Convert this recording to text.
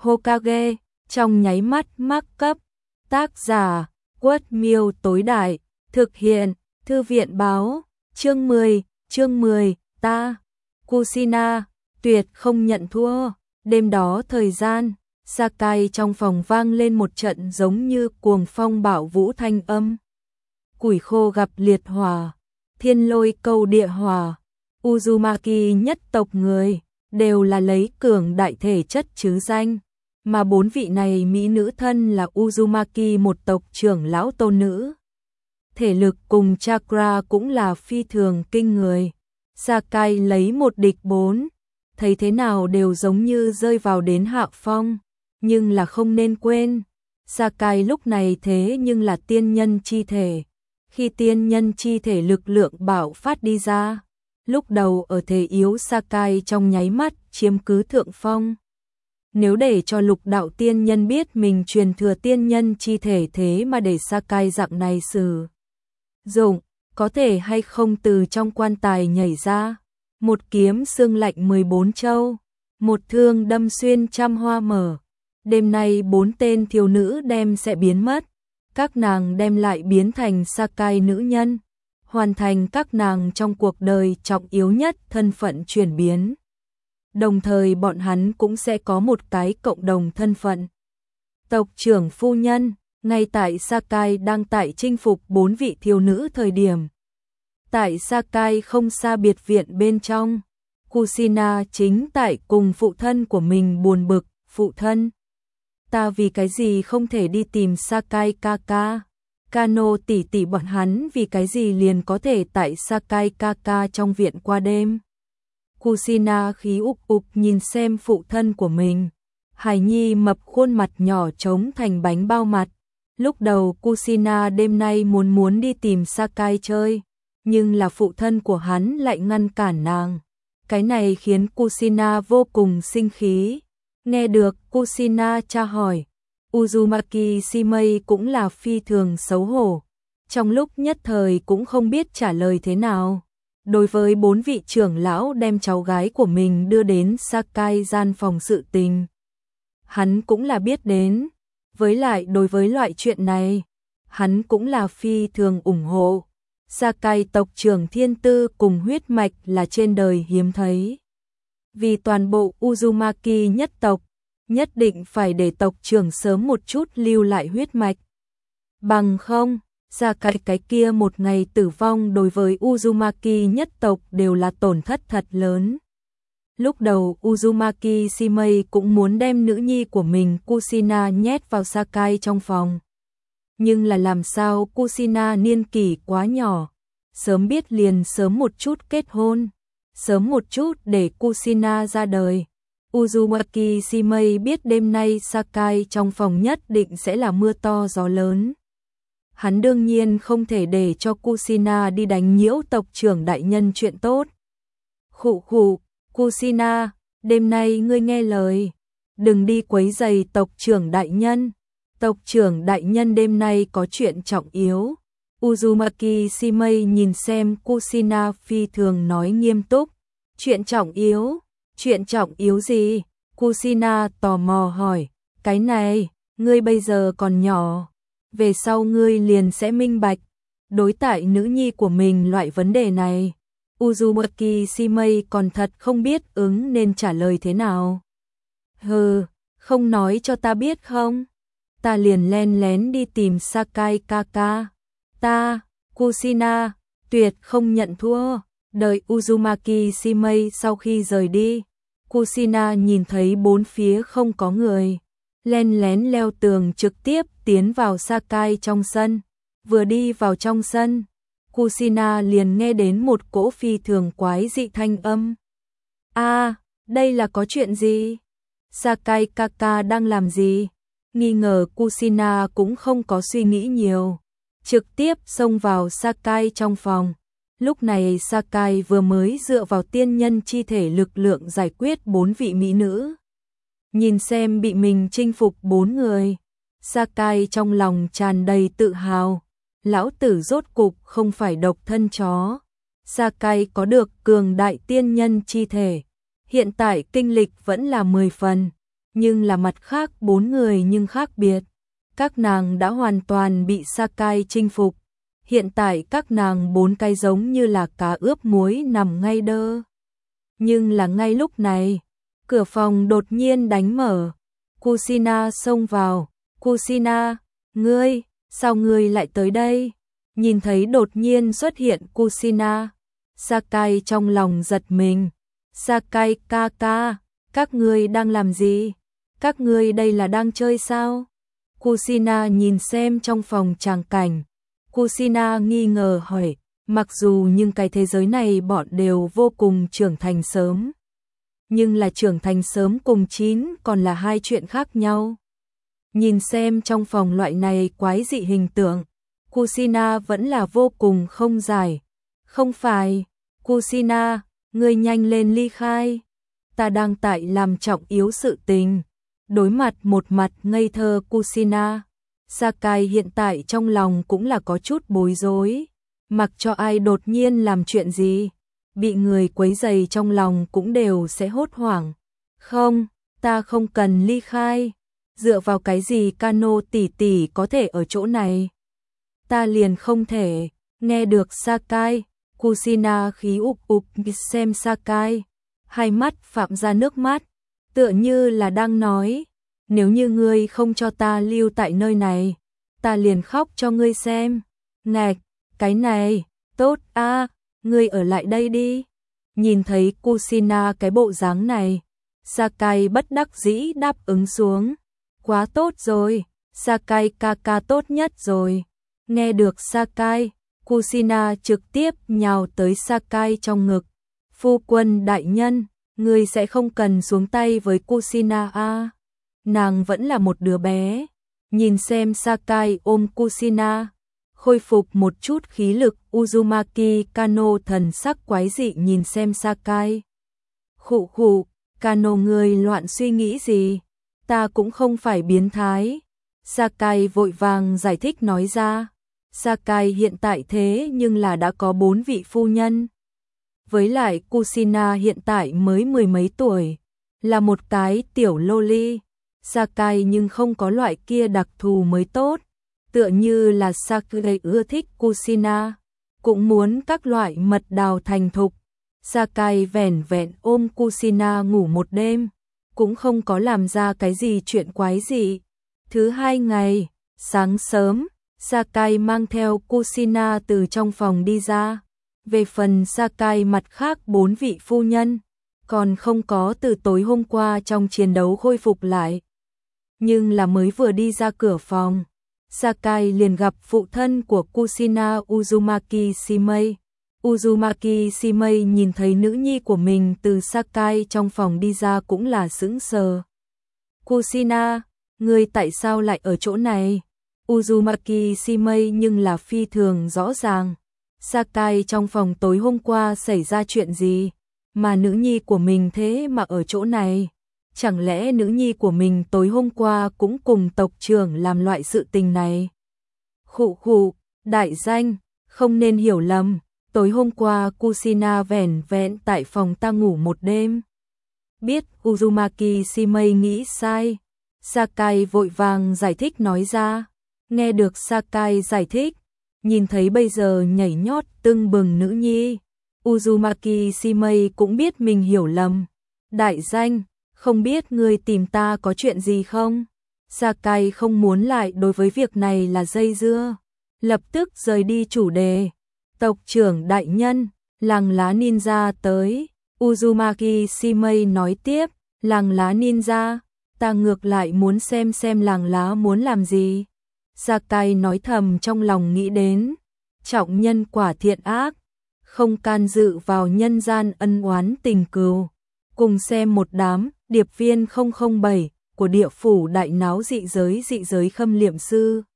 Hokage, trong nháy mắt mắc cấp. Tác giả, Quất Miêu tối đại, thực hiện, Thư viện báo, chương 10, ta, Kushina, tuyệt không nhận thua. Đêm đó thời gian, Sakai trong phòng vang lên một trận giống như cuồng phong bạo vũ thanh âm. Củi khô gặp liệt hỏa, thiên lôi câu địa hỏa, Uzumaki nhất tộc người, đều là lấy cường đại thể chất chứ danh. Mà 4 vị này mỹ nữ thân là Uzumaki một tộc trưởng lão tôn nữ. Thể lực cùng chakra cũng là phi thường kinh người. Sakai lấy 1 địch 4, thấy thế nào đều giống như rơi vào đến hạ phong. Nhưng là không nên quên, Sakai lúc này thế nhưng là tiên nhân chi thể. Khi tiên nhân chi thể lực lượng bạo phát đi ra, lúc đầu ở thể yếu Sakai trong nháy mắt chiếm cứ thượng phong. Nếu để cho lục đạo tiên nhân biết mình truyền thừa tiên nhân chi thể thế mà để Sakai dạng này sử dụng, có thể hay không từ trong quan tài nhảy ra. Một kiếm xương lạnh 14 châu, một thương đâm xuyên trăm hoa mở. Đêm nay 4 tên thiếu nữ đem sẽ biến mất. Các nàng đem lại biến thành Sakai nữ nhân, hoàn thành các nàng trong cuộc đời trọng yếu nhất thân phận chuyển biến. Đồng thời bọn hắn cũng sẽ có một cái cộng đồng thân phận. Tộc trưởng phu nhân, ngay tại Sakai đang tại chinh phục 4 vị thiếu nữ thời điểm. Tại Sakai không xa biệt viện bên trong, Kushina chính tại cùng phụ thân của mình buồn bực, phụ thân. Ta vì cái gì không thể đi tìm Sakai Kaka, Kano tỷ tỷ bọn hắn vì cái gì liền có thể tại Sakai Kaka trong viện qua đêm. Kushina khí ục nhìn xem phụ thân của mình. Hài nhi mập khuôn mặt nhỏ trống thành bánh bao mặt. Lúc đầu Kushina đêm nay muốn đi tìm Sakai chơi, nhưng là phụ thân của hắn lại ngăn cản nàng. Cái này khiến Kushina vô cùng sinh khí. Nghe được Kushina tra hỏi, Uzumaki Shimei cũng là phi thường xấu hổ. Trong lúc nhất thời cũng không biết trả lời thế nào. Đối với 4 vị trưởng lão đem cháu gái của mình đưa đến Sakai gian phòng sự tình, hắn cũng là biết đến. Với lại đối với loại chuyện này, hắn cũng là phi thường ủng hộ. Sakai tộc trưởng thiên tư cùng huyết mạch là trên đời hiếm thấy. Vì toàn bộ Uzumaki nhất tộc, nhất định phải để tộc trưởng sớm một chút lưu lại huyết mạch. Bằng không, Sakai cái kia một ngày tử vong đối với Uzumaki nhất tộc đều là tổn thất thật lớn. Lúc đầu Uzumaki Shimei cũng muốn đem nữ nhi của mình Kushina nhét vào Sakai trong phòng. Nhưng là làm sao Kushina niên kỷ quá nhỏ, sớm biết liền sớm một chút kết hôn, sớm một chút để Kushina ra đời. Uzumaki Shimei biết đêm nay Sakai trong phòng nhất định sẽ là mưa to gió lớn. Hắn đương nhiên không thể để cho Kushina đi đánh nhiễu tộc trưởng đại nhân chuyện tốt. Khụ khụ, Kushina, đêm nay ngươi nghe lời, đừng đi quấy rầy tộc trưởng đại nhân. Tộc trưởng đại nhân đêm nay có chuyện trọng yếu. Uzumaki Shimei nhìn xem Kushina phi thường nói nghiêm túc. Chuyện trọng yếu? Chuyện trọng yếu gì? Kushina tò mò hỏi. Cái này, ngươi bây giờ còn nhỏ, về sau ngươi liền sẽ minh bạch. Đối tại nữ nhi của mình loại vấn đề này, Uzumaki Shimei còn thật không biết ứng nên trả lời thế nào. Hừ, không nói cho ta biết không? Ta liền len lén đi tìm Sakai Kaka. Ta, Kushina, tuyệt không nhận thua. Đợi Uzumaki Shimei sau khi rời đi, Kushina nhìn thấy 4 phía không có người, len lén leo tường trực tiếp tiến vào Sakai trong sân. Vừa đi vào trong sân, Kushina liền nghe đến một cỗ phi thường quái dị thanh âm. Đây là có chuyện gì? Sakai Kaka đang làm gì? Nghi ngờ Kushina cũng không có suy nghĩ nhiều, trực tiếp xông vào Sakai trong phòng. Lúc này Sakai vừa mới dựa vào tiên nhân chi thể lực lượng giải quyết 4 vị mỹ nữ. Nhìn xem bị mình chinh phục 4 người, Sakai trong lòng tràn đầy tự hào. Lão tử rốt cục không phải độc thân chó. Sakai có được cường đại tiên nhân chi thể. Hiện tại kinh lịch vẫn là 10 phần. Nhưng là mặt khác 4 người nhưng khác biệt. Các nàng đã hoàn toàn bị Sakai chinh phục. Hiện tại các nàng 4 cái giống như là cá ướp muối nằm ngay đơ. Nhưng là ngay lúc này, cửa phòng đột nhiên đánh mở. Kushina xông vào. Kushina, ngươi, sao ngươi lại tới đây? Nhìn thấy đột nhiên xuất hiện Kushina, Sakai trong lòng giật mình. Sakai ca ca, các ngươi đang làm gì? Các ngươi đây là đang chơi sao? Kushina nhìn xem trong phòng tràng cảnh. Kushina nghi ngờ hỏi, mặc dù nhưng cái thế giới này bọn đều vô cùng trưởng thành sớm. Nhưng là trưởng thành sớm cùng chín còn là hai chuyện khác nhau. Nhìn xem trong phòng loại này quái dị hình tượng, Kushina vẫn là vô cùng không giải. Không phải, Kushina, ngươi nhanh lên ly khai. Ta đang tại làm trọng yếu sự tình. Đối mặt một mặt ngây thơ Kushina, Sakai hiện tại trong lòng cũng là có chút bối rối. Mặc cho ai đột nhiên làm chuyện gì, bị người quấy rầy trong lòng cũng đều sẽ hốt hoảng. Không, ta không cần ly khai. Dựa vào cái gì Kano tỷ tỷ có thể ở chỗ này? Ta liền không thể. Nghe được Sakai, Kushina khí ục xem Sakai, hai mắt phạm ra nước mắt, tựa như là đang nói, nếu như ngươi không cho ta lưu tại nơi này, ta liền khóc cho ngươi xem. Ngạch, cái này, tốt a, ngươi ở lại đây đi. Nhìn thấy Kushina cái bộ dáng này, Sakai bất đắc dĩ đáp ứng xuống. Quá tốt rồi, Sakai ca ca tốt nhất rồi. Nghe được Sakai, Kushina trực tiếp nhào tới Sakai trong ngực. Phu quân đại nhân, ngươi sẽ không cần xuống tay với Kushina a. Nàng vẫn là một đứa bé. Nhìn xem Sakai ôm Kushina, khôi phục một chút khí lực. Uzumaki Kano thần sắc quái dị nhìn xem Sakai. Khụ khụ, Kano ngươi loạn suy nghĩ gì? Ta cũng không phải biến thái. Sakai vội vàng giải thích nói ra. Sakai hiện tại thế nhưng là đã có 4 vị phu nhân. Với lại Kushina hiện tại mới 10 mấy tuổi, là một cái tiểu loli. Sakai nhưng không có loại kia đặc thù mới tốt. Tựa như là Sakai ưa thích Kushina, cũng muốn các loại mật đào thành thục. Sakai vẻn vẹn ôm Kushina ngủ một đêm, cũng không có làm ra cái gì chuyện quái dị. Thứ 2 ngày, sáng sớm, Sakai mang theo Kushina từ trong phòng đi ra. Về phần Sakai mặt khác 4 vị phu nhân, còn không có từ tối hôm qua trong chiến đấu khôi phục lại. Nhưng là mới vừa đi ra cửa phòng, Sakai liền gặp phụ thân của Kushina Uzumaki Shimei. Uzumaki Shimei nhìn thấy nữ nhi của mình từ Sakai trong phòng đi ra cũng là sững sờ. Kushina, ngươi tại sao lại ở chỗ này? Uzumaki Shimei nhưng là phi thường rõ ràng. Sakai trong phòng tối hôm qua xảy ra chuyện gì? Mà nữ nhi của mình thế mà ở chỗ này? Chẳng lẽ nữ nhi của mình tối hôm qua cũng cùng tộc trưởng làm loại sự tình này? Khụ khụ, đại danh, không nên hiểu lầm. Tối hôm qua Kushina vẻn vẹn tại phòng ta ngủ một đêm. Biết Uzumaki Shimei nghĩ sai, Sakai vội vàng giải thích nói ra. Nghe được Sakai giải thích, nhìn thấy bây giờ nhảy nhót tưng bừng nữ nhi, Uzumaki Shimei cũng biết mình hiểu lầm. Đại danh, không biết ngươi tìm ta có chuyện gì không? Sakai không muốn lại đối với việc này là dây dưa, lập tức rời đi chủ đề. Tộc trưởng đại nhân, làng lá ninja tới. Uzumaki Shimei nói tiếp, làng lá ninja, ta ngược lại muốn xem làng lá muốn làm gì. Sakai nói thầm trong lòng nghĩ đến, trọng nhân quả thiện ác, không can dự vào nhân gian ân oán tình cừu. Cùng xem một đám điệp viên 007 của địa phủ đại náo dị giới khâm liệm sư.